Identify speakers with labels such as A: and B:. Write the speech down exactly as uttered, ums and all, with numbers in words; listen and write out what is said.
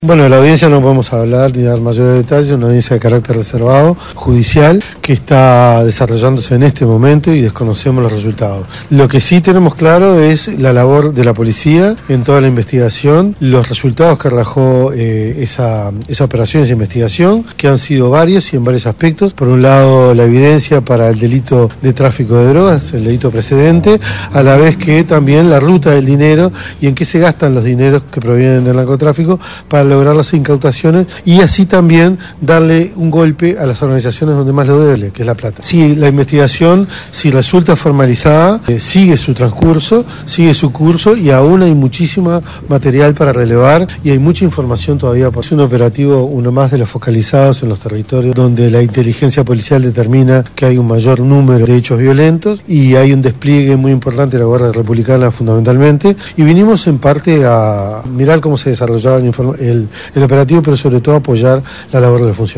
A: Bueno, de la audiencia no podemos hablar ni dar mayores detalles, una audiencia de carácter reservado, judicial, que está desarrollándose en este momento y desconocemos los resultados. Lo que sí tenemos claro es la labor de la policía en toda la investigación, los resultados que arrojó eh, esa, esa operación, esa investigación, que han sido varios y en varios aspectos. Por un lado, la evidencia para el delito de tráfico de drogas, el delito precedente, a la vez que también la ruta del dinero y en qué se gastan los dineros que provienen del narcotráfico para lograr las incautaciones y así también darle un golpe a las organizaciones donde más lo duele, que es la plata. Si la investigación, si resulta formalizada, eh, sigue su transcurso, sigue su curso y aún hay muchísimo material para relevar y hay mucha información todavía. Es un operativo, uno más de los focalizados en los territorios donde la inteligencia policial determina que hay un mayor número de hechos violentos y hay un despliegue muy importante de la Guardia Republicana fundamentalmente, y vinimos en parte a mirar cómo se desarrollaba el, el, el operativo, pero sobre todo apoyar la labor de la función.